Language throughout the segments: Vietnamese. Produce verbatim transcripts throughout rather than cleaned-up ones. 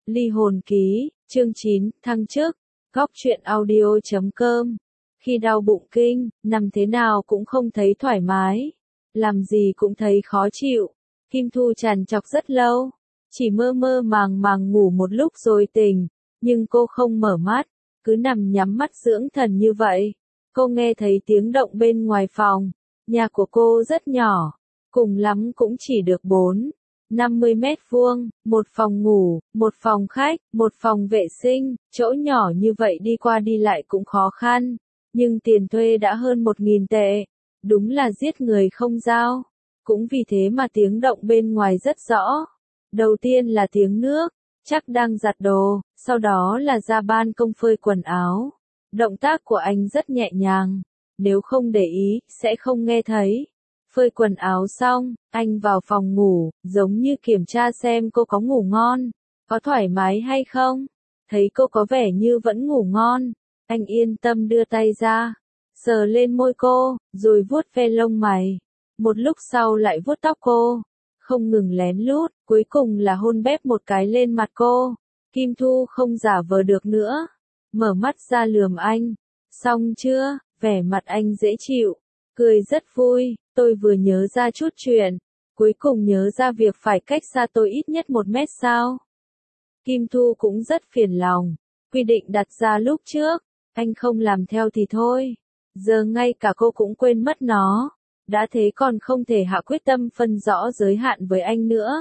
Ly hồn ký, chương chín, thăng chức, góc truyện audio chấm com. Khi đau bụng kinh, nằm thế nào cũng không thấy thoải mái, làm gì cũng thấy khó chịu. Kim Thu trằn trọc rất lâu, chỉ mơ mơ màng màng ngủ một lúc rồi tỉnh, nhưng cô không mở mắt, cứ nằm nhắm mắt dưỡng thần như vậy. Cô nghe thấy tiếng động bên ngoài phòng, nhà của cô rất nhỏ, cùng lắm cũng chỉ được bốn, năm mươi mét vuông, một phòng ngủ, một phòng khách, một phòng vệ sinh, chỗ nhỏ như vậy đi qua đi lại cũng khó khăn, nhưng tiền thuê đã hơn một nghìn tệ, đúng là giết người không dao. Cũng vì thế mà tiếng động bên ngoài rất rõ. Đầu tiên là tiếng nước, chắc đang giặt đồ, sau đó là ra ban công phơi quần áo. Động tác của anh rất nhẹ nhàng, nếu không để ý, sẽ không nghe thấy. Phơi quần áo xong, anh vào phòng ngủ, giống như kiểm tra xem cô có ngủ ngon, có thoải mái hay không. Thấy cô có vẻ như vẫn ngủ ngon, anh yên tâm đưa tay ra, sờ lên môi cô, rồi vuốt ve lông mày. Một lúc sau lại vuốt tóc cô, không ngừng lén lút, cuối cùng là hôn bép một cái lên mặt cô. Kim Thu không giả vờ được nữa, mở mắt ra lườm anh. Xong chưa? Vẻ mặt anh dễ chịu, cười rất vui. Tôi vừa nhớ ra chút chuyện, cuối cùng nhớ ra việc phải cách xa tôi ít nhất một mét sao. Kim Thu cũng rất phiền lòng, quy định đặt ra lúc trước, anh không làm theo thì thôi. Giờ ngay cả cô cũng quên mất nó. Đã thế còn không thể hạ quyết tâm phân rõ giới hạn với anh nữa.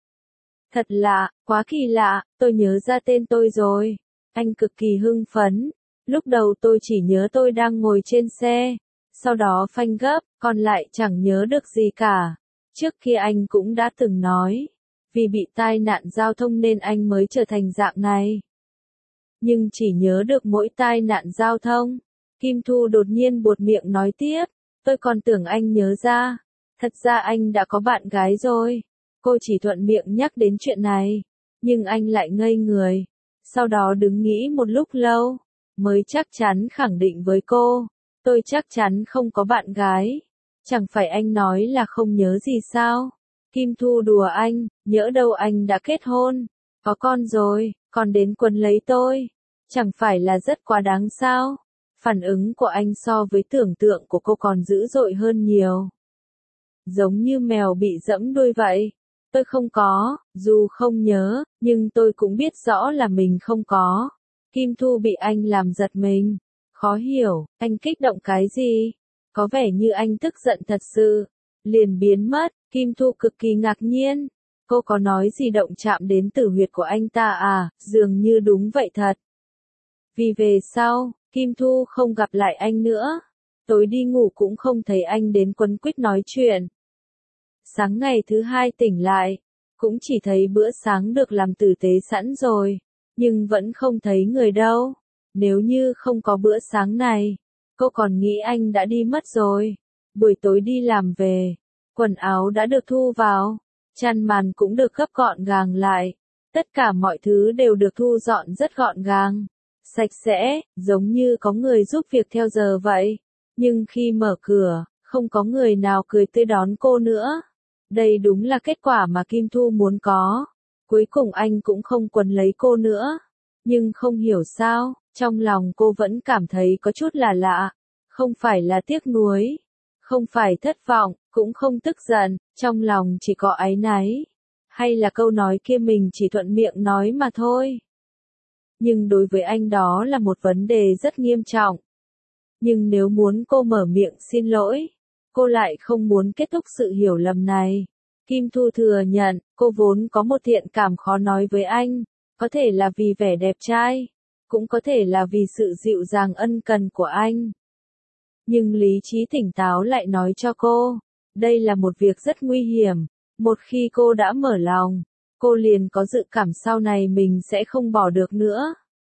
Thật lạ, quá kỳ lạ, tôi nhớ ra tên tôi rồi. Anh cực kỳ hưng phấn. Lúc đầu tôi chỉ nhớ tôi đang ngồi trên xe, sau đó phanh gấp, còn lại chẳng nhớ được gì cả. Trước kia anh cũng đã từng nói, vì bị tai nạn giao thông nên anh mới trở thành dạng này. Nhưng chỉ nhớ được mỗi tai nạn giao thông. Kim Thu đột nhiên buột miệng nói tiếp. Tôi còn tưởng anh nhớ ra, thật ra anh đã có bạn gái rồi. Cô chỉ thuận miệng nhắc đến chuyện này, nhưng anh lại ngây người. Sau đó đứng nghĩ một lúc lâu, mới chắc chắn khẳng định với cô, tôi chắc chắn không có bạn gái. Chẳng phải anh nói là không nhớ gì sao? Kim Thu đùa anh, nhỡ đâu anh đã kết hôn, có con rồi, còn đến quấn lấy tôi. Chẳng phải là rất quá đáng sao? Phản ứng của anh so với tưởng tượng của cô còn dữ dội hơn nhiều. Giống như mèo bị dẫm đuôi vậy. Tôi không có, dù không nhớ, nhưng tôi cũng biết rõ là mình không có. Kim Thu bị anh làm giật mình. Khó hiểu, anh kích động cái gì? Có vẻ như anh tức giận thật sự. Liền biến mất, Kim Thu cực kỳ ngạc nhiên. Cô có nói gì động chạm đến tử huyệt của anh ta à? Dường như đúng vậy thật. Vì về sau, Kim Thu không gặp lại anh nữa. Tối đi ngủ cũng không thấy anh đến quấn quýt nói chuyện. Sáng ngày thứ hai tỉnh lại, cũng chỉ thấy bữa sáng được làm tử tế sẵn rồi, nhưng vẫn không thấy người đâu. Nếu như không có bữa sáng này, cô còn nghĩ anh đã đi mất rồi. Buổi tối đi làm về, quần áo đã được thu vào, chăn màn cũng được gấp gọn gàng lại. Tất cả mọi thứ đều được thu dọn rất gọn gàng, sạch sẽ, giống như có người giúp việc theo giờ vậy. Nhưng khi mở cửa, không có người nào cười tươi đón cô nữa. Đây đúng là kết quả mà Kim Thu muốn có. Cuối cùng anh cũng không quấn lấy cô nữa. Nhưng không hiểu sao, trong lòng cô vẫn cảm thấy có chút là lạ. Không phải là tiếc nuối, không phải thất vọng, cũng không tức giận, trong lòng chỉ có áy náy. Hay là câu nói kia mình chỉ thuận miệng nói mà thôi. Nhưng đối với anh đó là một vấn đề rất nghiêm trọng. Nhưng nếu muốn cô mở miệng xin lỗi, cô lại không muốn kết thúc sự hiểu lầm này. Kim Thu thừa nhận, cô vốn có một thiện cảm khó nói với anh, có thể là vì vẻ đẹp trai, cũng có thể là vì sự dịu dàng ân cần của anh. Nhưng lý trí tỉnh táo lại nói cho cô, đây là một việc rất nguy hiểm. Một khi cô đã mở lòng, cô liền có dự cảm sau này mình sẽ không bỏ được nữa.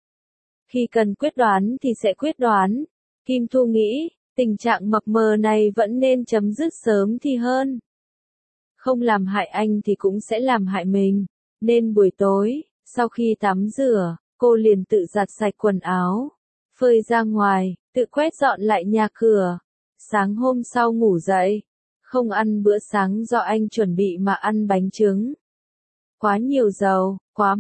Khi cần quyết đoán thì sẽ quyết đoán. Kim Thu nghĩ, tình trạng mập mờ này vẫn nên chấm dứt sớm thì hơn. Không làm hại anh thì cũng sẽ làm hại mình. Nên buổi tối, sau khi tắm rửa, cô liền tự giặt sạch quần áo, phơi ra ngoài, tự quét dọn lại nhà cửa. Sáng hôm sau ngủ dậy, không ăn bữa sáng do anh chuẩn bị mà ăn bánh trứng. Quá nhiều dầu, quá mặn,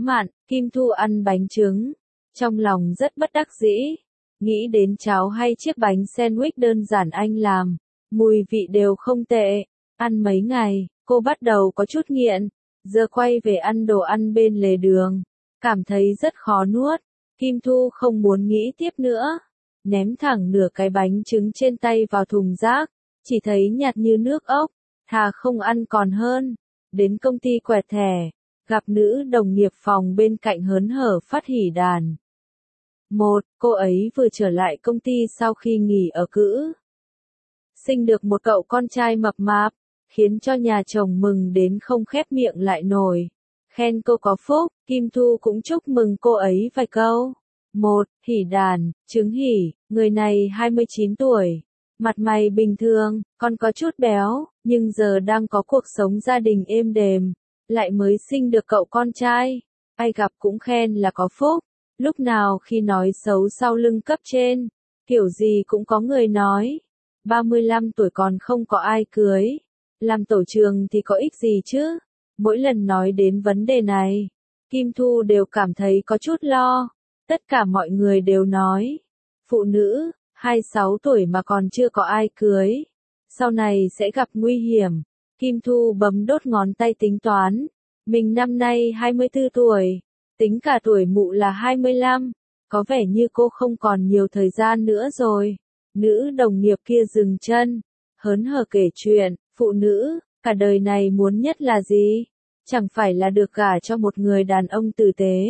Kim Thu ăn bánh trứng, trong lòng rất bất đắc dĩ, nghĩ đến cháo hay chiếc bánh sandwich đơn giản anh làm, mùi vị đều không tệ, ăn mấy ngày, cô bắt đầu có chút nghiện, giờ quay về ăn đồ ăn bên lề đường, cảm thấy rất khó nuốt, Kim Thu không muốn nghĩ tiếp nữa, ném thẳng nửa cái bánh trứng trên tay vào thùng rác, chỉ thấy nhạt như nước ốc, thà không ăn còn hơn, đến công ty quẹt thẻ, gặp nữ đồng nghiệp phòng bên cạnh hớn hở phát hỉ đàn. Một, cô ấy vừa trở lại công ty sau khi nghỉ ở cữ. Sinh được một cậu con trai mập mạp, khiến cho nhà chồng mừng đến không khép miệng lại nổi. Khen cô có phúc, Kim Thu cũng chúc mừng cô ấy vài câu. Một, hỉ đàn, trứng hỉ, người này hai mươi chín tuổi, mặt mày bình thường, còn có chút béo, nhưng giờ đang có cuộc sống gia đình êm đềm, lại mới sinh được cậu con trai. Ai gặp cũng khen là có phúc, lúc nào khi nói xấu sau lưng cấp trên, kiểu gì cũng có người nói. ba mươi lăm tuổi còn không có ai cưới, làm tổ trưởng thì có ích gì chứ? Mỗi lần nói đến vấn đề này, Kim Thu đều cảm thấy có chút lo. Tất cả mọi người đều nói, phụ nữ, hai mươi sáu tuổi mà còn chưa có ai cưới, sau này sẽ gặp nguy hiểm. Kim Thu bấm đốt ngón tay tính toán, mình năm nay hai mươi tư tuổi, tính cả tuổi mụ là hai mươi lăm, có vẻ như cô không còn nhiều thời gian nữa rồi. Nữ đồng nghiệp kia dừng chân, hớn hở kể chuyện, phụ nữ, cả đời này muốn nhất là gì? Chẳng phải là được gả cho một người đàn ông tử tế,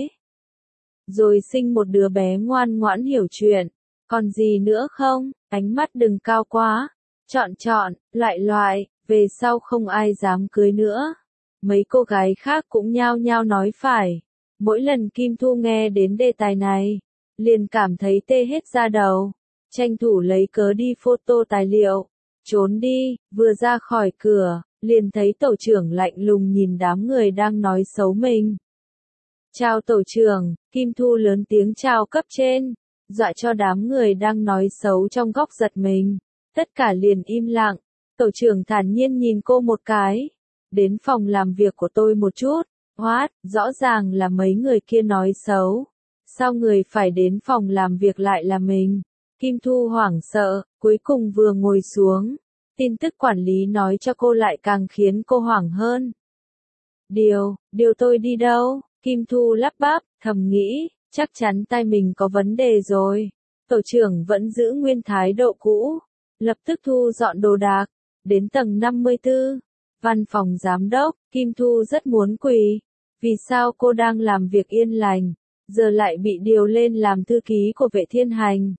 rồi sinh một đứa bé ngoan ngoãn hiểu chuyện, còn gì nữa không? Ánh mắt đừng cao quá, chọn chọn, loại loại, về sau không ai dám cưới nữa. Mấy cô gái khác cũng nhao nhao nói phải. Mỗi lần Kim Thu nghe đến đề tài này, liền cảm thấy tê hết da đầu, tranh thủ lấy cớ đi photo tài liệu, trốn đi, vừa ra khỏi cửa, liền thấy tổ trưởng lạnh lùng nhìn đám người đang nói xấu mình. Chào tổ trưởng, Kim Thu lớn tiếng chào cấp trên, dọa cho đám người đang nói xấu trong góc giật mình. Tất cả liền im lặng, tổ trưởng thản nhiên nhìn cô một cái. Đến phòng làm việc của tôi một chút, what, rõ ràng là mấy người kia nói xấu. Sao người phải đến phòng làm việc lại là mình? Kim Thu hoảng sợ, cuối cùng vừa ngồi xuống. Tin tức quản lý nói cho cô lại càng khiến cô hoảng hơn. Điều, điều tôi đi đâu? Kim Thu lắp bắp, thầm nghĩ, chắc chắn tai mình có vấn đề rồi. Tổ trưởng vẫn giữ nguyên thái độ cũ, lập tức thu dọn đồ đạc, đến tầng năm mươi tư, văn phòng giám đốc, Kim Thu rất muốn quỳ. Vì sao cô đang làm việc yên lành, giờ lại bị điều lên làm thư ký của Vệ Thiên Hành?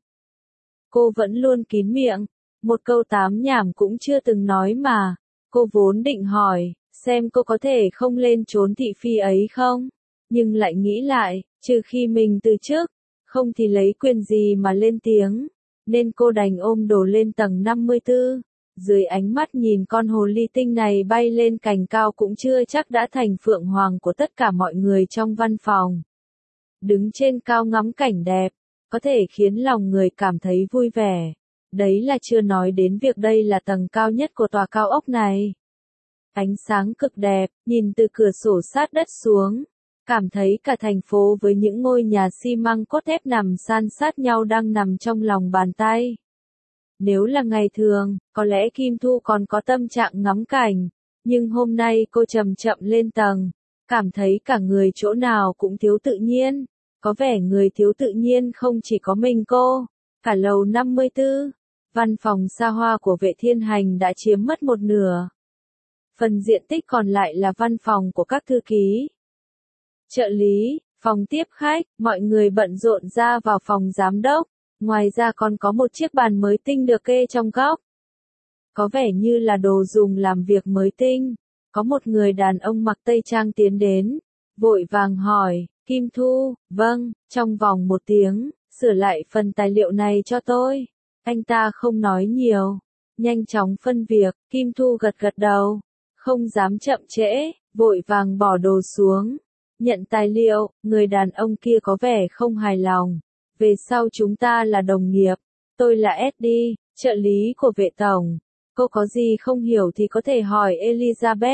Cô vẫn luôn kín miệng, một câu tám nhảm cũng chưa từng nói mà. Cô vốn định hỏi, xem cô có thể không lên trốn thị phi ấy không? Nhưng lại nghĩ lại, trừ khi mình từ chức, không thì lấy quyền gì mà lên tiếng. Nên cô đành ôm đồ lên tầng năm mươi tư. Dưới ánh mắt nhìn con hồ ly tinh này bay lên cành cao cũng chưa chắc đã thành phượng hoàng của tất cả mọi người trong văn phòng. Đứng trên cao ngắm cảnh đẹp, có thể khiến lòng người cảm thấy vui vẻ. Đấy là chưa nói đến việc đây là tầng cao nhất của tòa cao ốc này. Ánh sáng cực đẹp, nhìn từ cửa sổ sát đất xuống, cảm thấy cả thành phố với những ngôi nhà xi măng cốt thép nằm san sát nhau đang nằm trong lòng bàn tay. Nếu là ngày thường, có lẽ Kim Thu còn có tâm trạng ngắm cảnh, nhưng hôm nay cô chậm chậm lên tầng, cảm thấy cả người chỗ nào cũng thiếu tự nhiên, có vẻ người thiếu tự nhiên không chỉ có mình cô, cả lầu năm mươi tư, văn phòng xa hoa của Vệ Thiên Hành đã chiếm mất một nửa. Phần diện tích còn lại là văn phòng của các thư ký, trợ lý, phòng tiếp khách, mọi người bận rộn ra vào phòng giám đốc. Ngoài ra còn có một chiếc bàn mới tinh được kê trong góc. Có vẻ như là đồ dùng làm việc mới tinh. Có một người đàn ông mặc tây trang tiến đến, vội vàng hỏi, Kim Thu, vâng, trong vòng một tiếng, sửa lại phần tài liệu này cho tôi. Anh ta không nói nhiều, nhanh chóng phân việc, Kim Thu gật gật đầu, không dám chậm trễ, vội vàng bỏ đồ xuống. Nhận tài liệu, người đàn ông kia có vẻ không hài lòng. Về sau chúng ta là đồng nghiệp, tôi là ét đê, trợ lý của Vệ tổng. Cô có gì không hiểu thì có thể hỏi Elizabeth.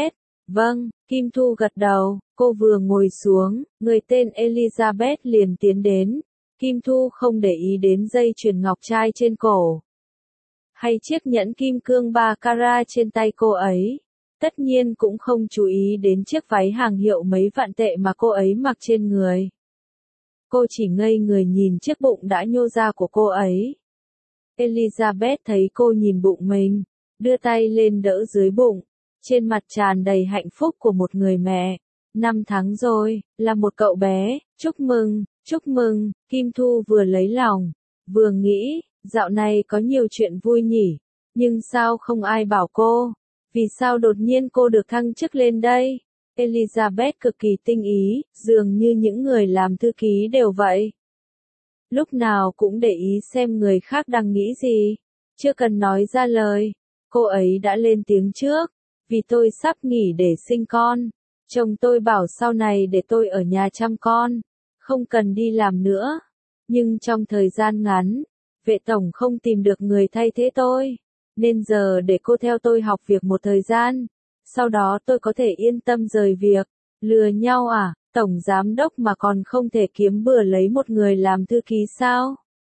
Vâng, Kim Thu gật đầu, cô vừa ngồi xuống, người tên Elizabeth liền tiến đến. Kim Thu không để ý đến dây chuyền ngọc trai trên cổ, hay chiếc nhẫn kim cương ba carat trên tay cô ấy. Tất nhiên cũng không chú ý đến chiếc váy hàng hiệu mấy vạn tệ mà cô ấy mặc trên người. Cô chỉ ngây người nhìn chiếc bụng đã nhô ra của cô ấy. Elizabeth thấy cô nhìn bụng mình, đưa tay lên đỡ dưới bụng, trên mặt tràn đầy hạnh phúc của một người mẹ. Năm tháng rồi, là một cậu bé, chúc mừng, chúc mừng, Kim Thu vừa lấy lòng, vừa nghĩ, dạo này có nhiều chuyện vui nhỉ, nhưng sao không ai bảo cô, vì sao đột nhiên cô được thăng chức lên đây? Elizabeth cực kỳ tinh ý, dường như những người làm thư ký đều vậy. Lúc nào cũng để ý xem người khác đang nghĩ gì, chưa cần nói ra lời, cô ấy đã lên tiếng trước, vì tôi sắp nghỉ để sinh con. Chồng tôi bảo sau này để tôi ở nhà chăm con, không cần đi làm nữa. Nhưng trong thời gian ngắn, vệ tổng không tìm được người thay thế tôi, nên giờ để cô theo tôi học việc một thời gian, sau đó tôi có thể yên tâm rời việc. Lừa nhau à, tổng giám đốc mà còn không thể kiếm bừa lấy một người làm thư ký sao?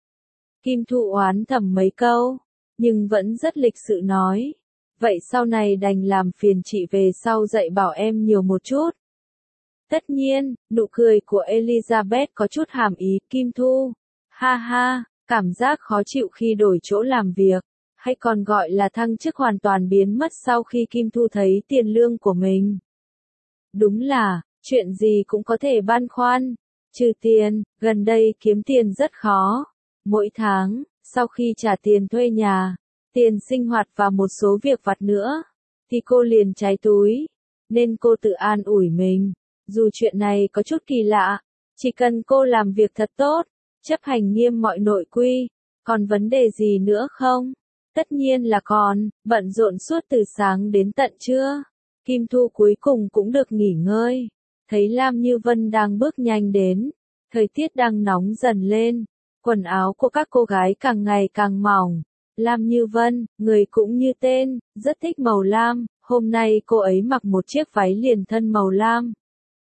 Kim Thu oán thầm mấy câu, nhưng vẫn rất lịch sự nói. Vậy sau này đành làm phiền chị về sau dạy bảo em nhiều một chút. Tất nhiên, nụ cười của Elizabeth có chút hàm ý, Kim Thu. Ha ha, cảm giác khó chịu khi đổi chỗ làm việc, hay còn gọi là thăng chức hoàn toàn biến mất sau khi Kim Thu thấy tiền lương của mình. Đúng là, chuyện gì cũng có thể băn khoăn. Trừ tiền, gần đây kiếm tiền rất khó. Mỗi tháng, sau khi trả tiền thuê nhà, tiền sinh hoạt và một số việc vặt nữa, thì cô liền cháy túi. Nên cô tự an ủi mình, dù chuyện này có chút kỳ lạ, chỉ cần cô làm việc thật tốt, chấp hành nghiêm mọi nội quy, còn vấn đề gì nữa không? Tất nhiên là còn, bận rộn suốt từ sáng đến tận trưa. Kim Thu cuối cùng cũng được nghỉ ngơi, thấy Lam Như Vân đang bước nhanh đến, thời tiết đang nóng dần lên, quần áo của các cô gái càng ngày càng mỏng. Lam Như Vân, người cũng như tên, rất thích màu lam, hôm nay cô ấy mặc một chiếc váy liền thân màu lam.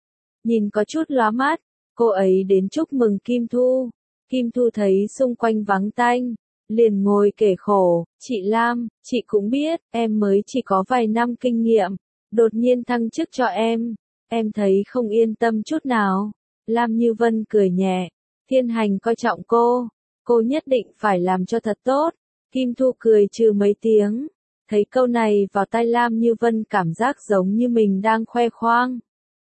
Nhìn có chút lóa mắt, cô ấy đến chúc mừng Kim Thu. Kim Thu thấy xung quanh vắng tanh, liền ngồi kể khổ, chị Lam, chị cũng biết, em mới chỉ có vài năm kinh nghiệm, đột nhiên thăng chức cho em, em thấy không yên tâm chút nào. Lam Như Vân cười nhẹ, Thiên Hành coi trọng cô, cô nhất định phải làm cho thật tốt. Kim Thu cười trừ mấy tiếng, thấy câu này vào tai Lam Như Vân cảm giác giống như mình đang khoe khoang.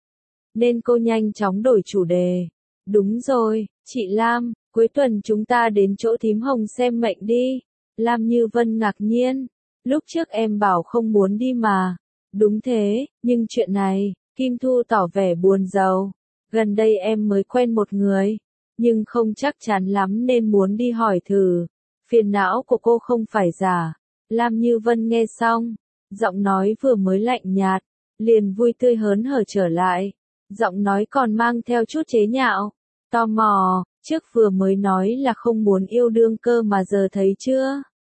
Nên cô nhanh chóng đổi chủ đề. Đúng rồi, chị Lam, cuối tuần chúng ta đến chỗ thím Hồng xem mệnh đi. Lam Như Vân ngạc nhiên, lúc trước em bảo không muốn đi mà. Đúng thế, nhưng chuyện này, Kim Thu tỏ vẻ buồn rầu. Gần đây em mới quen một người, nhưng không chắc chắn lắm nên muốn đi hỏi thử. Phiền não của cô không phải giả. Lam Như Vân nghe xong, giọng nói vừa mới lạnh nhạt, liền vui tươi hớn hở trở lại. Giọng nói còn mang theo chút chế nhạo, tò mò, trước vừa mới nói là không muốn yêu đương cơ mà giờ thấy chưa?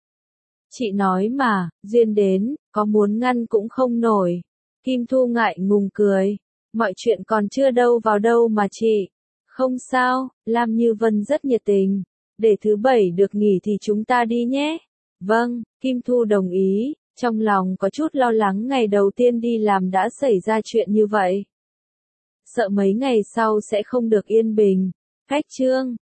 Chị nói mà, duyên đến, có muốn ngăn cũng không nổi. Kim Thu ngại ngùng cười, mọi chuyện còn chưa đâu vào đâu mà chị. Không sao, Lam Như Vân rất nhiệt tình. Để thứ bảy được nghỉ thì chúng ta đi nhé. Vâng, Kim Thu đồng ý, trong lòng có chút lo lắng ngày đầu tiên đi làm đã xảy ra chuyện như vậy. Sợ mấy ngày sau sẽ không được yên bình. Cách chương